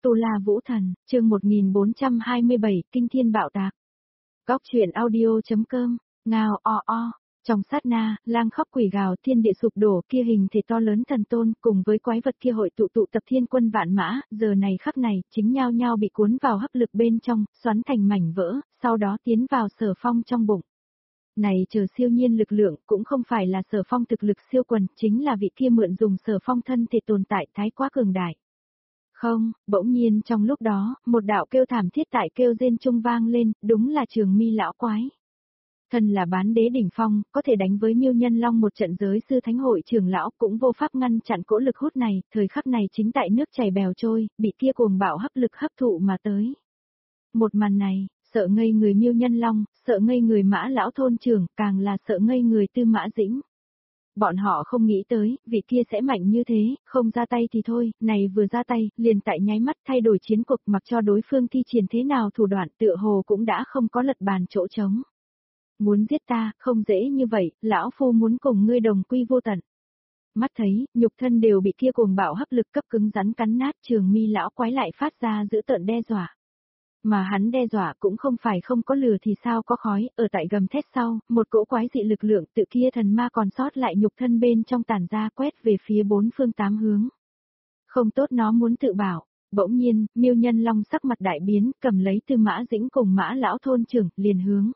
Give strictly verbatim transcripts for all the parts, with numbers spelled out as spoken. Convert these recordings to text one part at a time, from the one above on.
Tu La Vũ Thần, chương một nghìn bốn trăm hai mươi bảy, Kinh Thiên Bạo Tạc. Góc truyện audio.com, ngao o o, trong sát na, lang khóc quỷ gào, thiên địa sụp đổ, kia hình thể to lớn thần tôn, cùng với quái vật kia hội tụ tụ tập thiên quân vạn mã, giờ này khắc này, chính nhao nhao bị cuốn vào hấp lực bên trong, xoắn thành mảnh vỡ, sau đó tiến vào Sở Phong trong bụng. Này chờ siêu nhiên lực lượng, cũng không phải là Sở Phong thực lực siêu quần, chính là vị kia mượn dùng Sở Phong thân thể tồn tại thái quá cường đại. Không, bỗng nhiên trong lúc đó, một đạo kêu thảm thiết tại kêu rên trung vang lên, đúng là Trường Mi lão quái. Thân là bán đế đỉnh phong, có thể đánh với Miêu Nhân Long một trận giới sư thánh hội trưởng lão, cũng vô pháp ngăn chặn cỗ lực hút này, thời khắc này chính tại nước chảy bèo trôi, bị kia cuồng bạo hấp lực hấp thụ mà tới. Một màn này, sợ ngây người Miêu Nhân Long, sợ ngây người Mã lão thôn trưởng, càng là sợ ngây người Tư Mã Dĩnh. Bọn họ không nghĩ tới, vị kia sẽ mạnh như thế, không ra tay thì thôi, này vừa ra tay, liền tại nháy mắt thay đổi chiến cuộc, mặc cho đối phương thi triển thế nào thủ đoạn, tựa hồ cũng đã không có lật bàn chỗ trống. Muốn giết ta, không dễ như vậy, lão phu muốn cùng ngươi đồng quy vô tận. Mắt thấy, nhục thân đều bị kia cuồng bạo hấp lực cấp cứng rắn cắn nát, Trường Mi lão quái lại phát ra dữ tợn đe dọa. Mà hắn đe dọa cũng không phải không có lửa thì sao có khói, ở tại gầm thét sau, một cỗ quái dị lực lượng tự kia thần ma còn sót lại nhục thân bên trong tản ra quét về phía bốn phương tám hướng. Không tốt, nó muốn tự bảo, bỗng nhiên, Miêu Nhân Long sắc mặt đại biến, cầm lấy Tư Mã Dĩnh cùng Mã lão thôn trưởng, liền hướng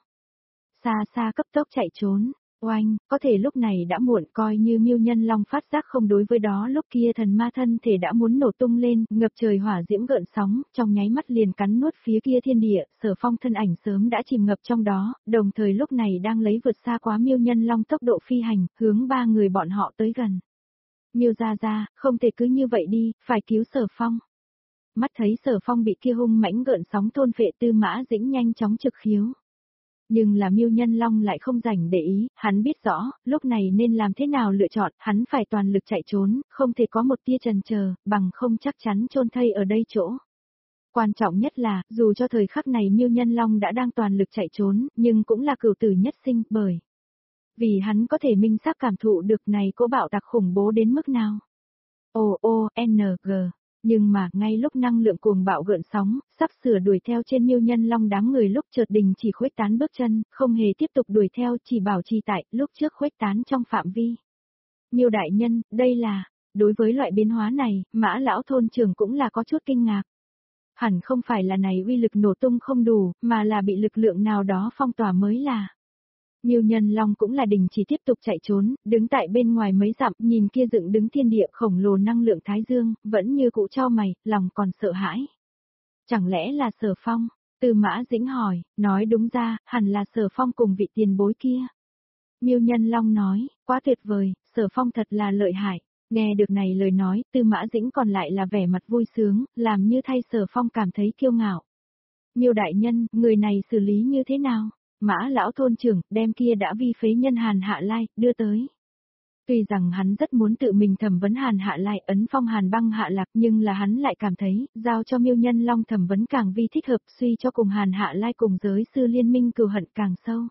xa xa cấp tốc chạy trốn. Oanh, có thể lúc này đã muộn, coi như Miêu Nhân Long phát giác không đối với đó, lúc kia thần ma thân thể đã muốn nổ tung lên, ngập trời hỏa diễm gợn sóng, trong nháy mắt liền cắn nuốt phía kia thiên địa, Sở Phong thân ảnh sớm đã chìm ngập trong đó, đồng thời lúc này đang lấy vượt xa quá Miêu Nhân Long tốc độ phi hành, hướng ba người bọn họ tới gần. Miêu gia gia, không thể cứ như vậy đi, phải cứu Sở Phong. Mắt thấy Sở Phong bị kia hung mãnh gợn sóng thôn phệ, Tư Mã Dĩnh nhanh chóng trực khiếu. Nhưng là Miêu Nhân Long lại không rảnh để ý, hắn biết rõ, lúc này nên làm thế nào lựa chọn, hắn phải toàn lực chạy trốn, không thể có một tia chần chờ, bằng không chắc chắn chôn thây ở đây chỗ. Quan trọng nhất là, dù cho thời khắc này Miêu Nhân Long đã đang toàn lực chạy trốn, nhưng cũng là cửu tử nhất sinh, bởi vì hắn có thể minh xác cảm thụ được này cỗ bạo tạc khủng bố đến mức nào. O O N G. Nhưng mà, ngay lúc năng lượng cuồng bạo gợn sóng, sắp sửa đuổi theo trên Miêu Nhân Long đám người lúc chợt đình chỉ khuếch tán bước chân, không hề tiếp tục đuổi theo, chỉ bảo trì tại, lúc trước khuếch tán trong phạm vi. Miêu đại nhân, đây là, đối với loại biến hóa này, Mã lão thôn trưởng cũng là có chút kinh ngạc. Hẳn không phải là này uy lực nổ tung không đủ, mà là bị lực lượng nào đó phong tỏa mới là. Miêu Nhân Long cũng là đình chỉ tiếp tục chạy trốn, đứng tại bên ngoài mấy dặm, nhìn kia dựng đứng thiên địa khổng lồ năng lượng thái dương, vẫn như cũ cho mày, lòng còn sợ hãi. Chẳng lẽ là Sở Phong? Tư Mã Dĩnh hỏi, nói đúng ra, hẳn là Sở Phong cùng vị tiền bối kia. Miêu Nhân Long nói, quá tuyệt vời, Sở Phong thật là lợi hại. Nghe được này lời nói, Tư Mã Dĩnh còn lại là vẻ mặt vui sướng, làm như thay Sở Phong cảm thấy kiêu ngạo. Miêu đại nhân, người này xử lý như thế nào? Mã lão thôn trưởng, đem kia đã vi phế nhân Hàn Hạ Lai, đưa tới. Tuy rằng hắn rất muốn tự mình thẩm vấn Hàn Hạ Lai, ấn phong Hàn Băng hạ lạc, nhưng là hắn lại cảm thấy, giao cho Miêu Nhân Long thẩm vấn càng vi thích hợp, suy cho cùng Hàn Hạ Lai cùng giới sư liên minh cừu hận càng sâu.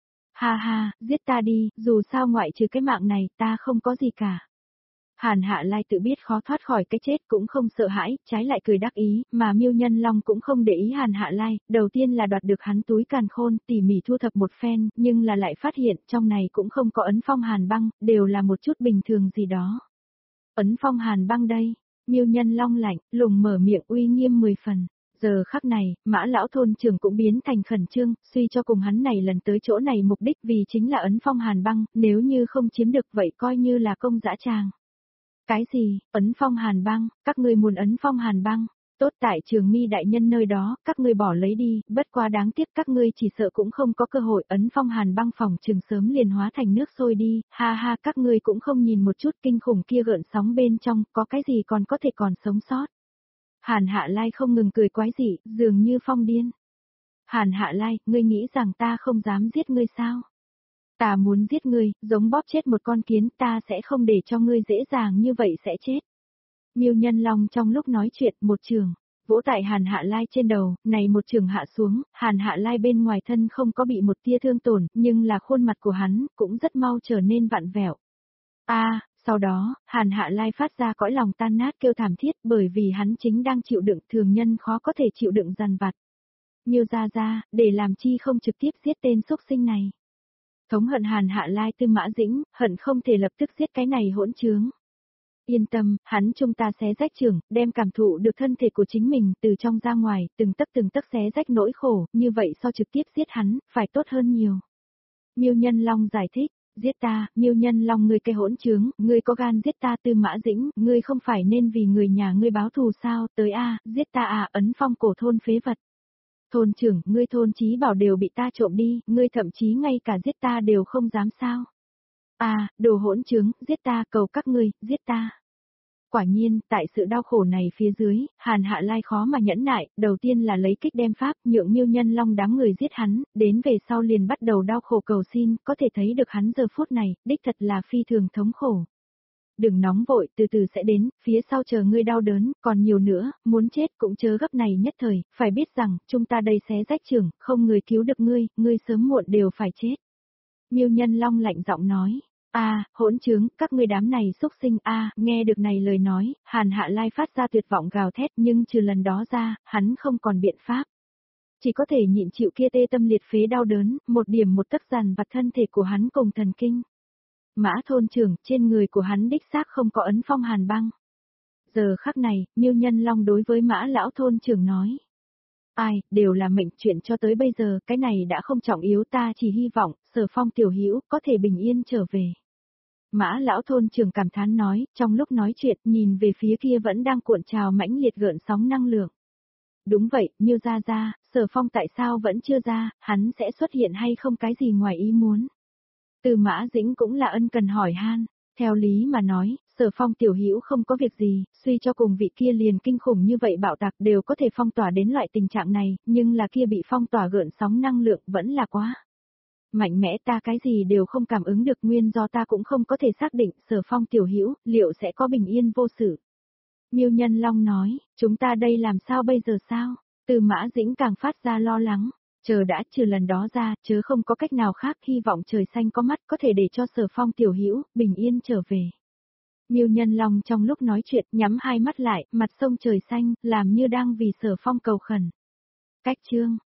Ha ha, giết ta đi, dù sao ngoại trừ cái mạng này, ta không có gì cả. Hàn Hạ Lai tự biết khó thoát khỏi cái chết cũng không sợ hãi, trái lại cười đắc ý, mà Miêu Nhân Long cũng không để ý Hàn Hạ Lai, đầu tiên là đoạt được hắn túi càn khôn, tỉ mỉ thu thập một phen, nhưng là lại phát hiện trong này cũng không có ấn phong Hàn Băng, đều là một chút bình thường gì đó. Ấn phong Hàn Băng đây, Miêu Nhân Long lạnh, lùng mở miệng uy nghiêm mười phần. Giờ khắc này, Mã lão thôn trưởng cũng biến thành khẩn trương, suy cho cùng hắn này lần tới chỗ này mục đích vì chính là ấn phong Hàn Băng, nếu như không chiếm được vậy coi như là công dã tràng. Cái gì, ấn phong Hàn Băng, các ngươi muốn ấn phong Hàn Băng, tốt tại Trường Mi đại nhân nơi đó, các ngươi bỏ lấy đi, bất quá đáng tiếc các ngươi chỉ sợ cũng không có cơ hội ấn phong Hàn Băng, phòng trường sớm liền hóa thành nước sôi đi, ha ha, các ngươi cũng không nhìn một chút kinh khủng kia gợn sóng bên trong, có cái gì còn có thể còn sống sót. Hàn Hạ Lai không ngừng cười quái dị, dường như phong điên. Hàn Hạ Lai, ngươi nghĩ rằng ta không dám giết ngươi sao? Ta muốn giết ngươi, giống bóp chết một con kiến, ta sẽ không để cho ngươi dễ dàng như vậy sẽ chết. Miêu Nhân Long trong lúc nói chuyện, một trường vỗ tại Hàn Hạ Lai trên đầu, này một trường hạ xuống, Hàn Hạ Lai bên ngoài thân không có bị một tia thương tổn, nhưng là khuôn mặt của hắn cũng rất mau trở nên vặn vẹo. A, Sau đó, Hàn Hạ Lai phát ra cõi lòng tan nát kêu thảm thiết bởi vì hắn chính đang chịu đựng thường nhân khó có thể chịu đựng dằn vặt. Miêu Gia Gia, để làm chi không trực tiếp giết tên xúc sinh này. Thống hận Hàn Hạ Lai Tư Mã Dĩnh, hận không thể lập tức giết cái này hỗn trướng. Yên tâm, hắn chúng ta xé rách trưởng, đem cảm thụ được thân thể của chính mình từ trong ra ngoài, từng tấc từng tấc xé rách nỗi khổ, như vậy so trực tiếp giết hắn, phải tốt hơn nhiều. Miêu Nhân Long giải thích, giết ta, Miêu Nhân Long ngươi cái hỗn trướng, ngươi có gan giết ta Tư Mã Dĩnh, ngươi không phải nên vì người nhà ngươi báo thù sao, tới a, giết ta à, ấn phong cổ thôn phế vật. Thôn trưởng, ngươi thôn chí bảo đều bị ta trộm đi, ngươi thậm chí ngay cả giết ta đều không dám sao. À, đồ hỗn trướng, giết ta, cầu các ngươi, giết ta. Quả nhiên, tại sự đau khổ này phía dưới, Hàn Hạ Lai khó mà nhẫn nại, đầu tiên là lấy kích đem pháp, nhượng Miêu Nhân Long đám người giết hắn, đến về sau liền bắt đầu đau khổ cầu xin, có thể thấy được hắn giờ phút này, đích thật là phi thường thống khổ. Đừng nóng vội, từ từ sẽ đến, phía sau chờ ngươi đau đớn, còn nhiều nữa, muốn chết cũng chớ gấp này nhất thời, phải biết rằng, chúng ta đây xé rách trưởng, không người cứu được ngươi, ngươi sớm muộn đều phải chết. Miêu Nhân Long lạnh giọng nói. A, hỗn trướng, các ngươi đám này xúc sinh a, nghe được này lời nói, Hàn Hạ Lai phát ra tuyệt vọng gào thét, nhưng trừ lần đó ra, hắn không còn biện pháp. Chỉ có thể nhịn chịu kia tê tâm liệt phế đau đớn, một điểm một tấc dằn vặt thân thể của hắn cùng thần kinh. Mã thôn trưởng, trên người của hắn đích xác không có ấn phong hàn băng. Giờ khắc này, Miêu Nhân Long đối với Mã lão thôn trưởng nói. Ai, đều là mệnh chuyện cho tới bây giờ, cái này đã không trọng yếu, ta chỉ hy vọng, Sở Phong tiểu hữu có thể bình yên trở về. Mã lão thôn trưởng cảm thán nói, trong lúc nói chuyện, nhìn về phía kia vẫn đang cuộn trào mãnh liệt gợn sóng năng lượng. Đúng vậy, Miêu Gia Gia, Sở Phong tại sao vẫn chưa ra, hắn sẽ xuất hiện hay không cái gì ngoài ý muốn. Tư Mã Dĩnh cũng là ân cần hỏi han. Theo lý mà nói, Sở Phong tiểu hữu không có việc gì, suy cho cùng vị kia liền kinh khủng như vậy bạo tạc đều có thể phong tỏa đến loại tình trạng này, nhưng là kia bị phong tỏa gợn sóng năng lượng vẫn là quá mạnh mẽ, ta cái gì đều không cảm ứng được, nguyên do ta cũng không có thể xác định Sở Phong tiểu hữu liệu sẽ có bình yên vô sự. Miêu Nhân Long nói, chúng ta đây làm sao bây giờ sao? Tư Mã Dĩnh càng phát ra lo lắng. Chờ đã, trừ lần đó ra, chớ không có cách nào khác, hy vọng trời xanh có mắt có thể để cho Sở Phong tiểu hữu bình yên trở về. Miêu Nhân Long trong lúc nói chuyện nhắm hai mắt lại, mặt sông trời xanh, làm như đang vì Sở Phong cầu khẩn. Cách chương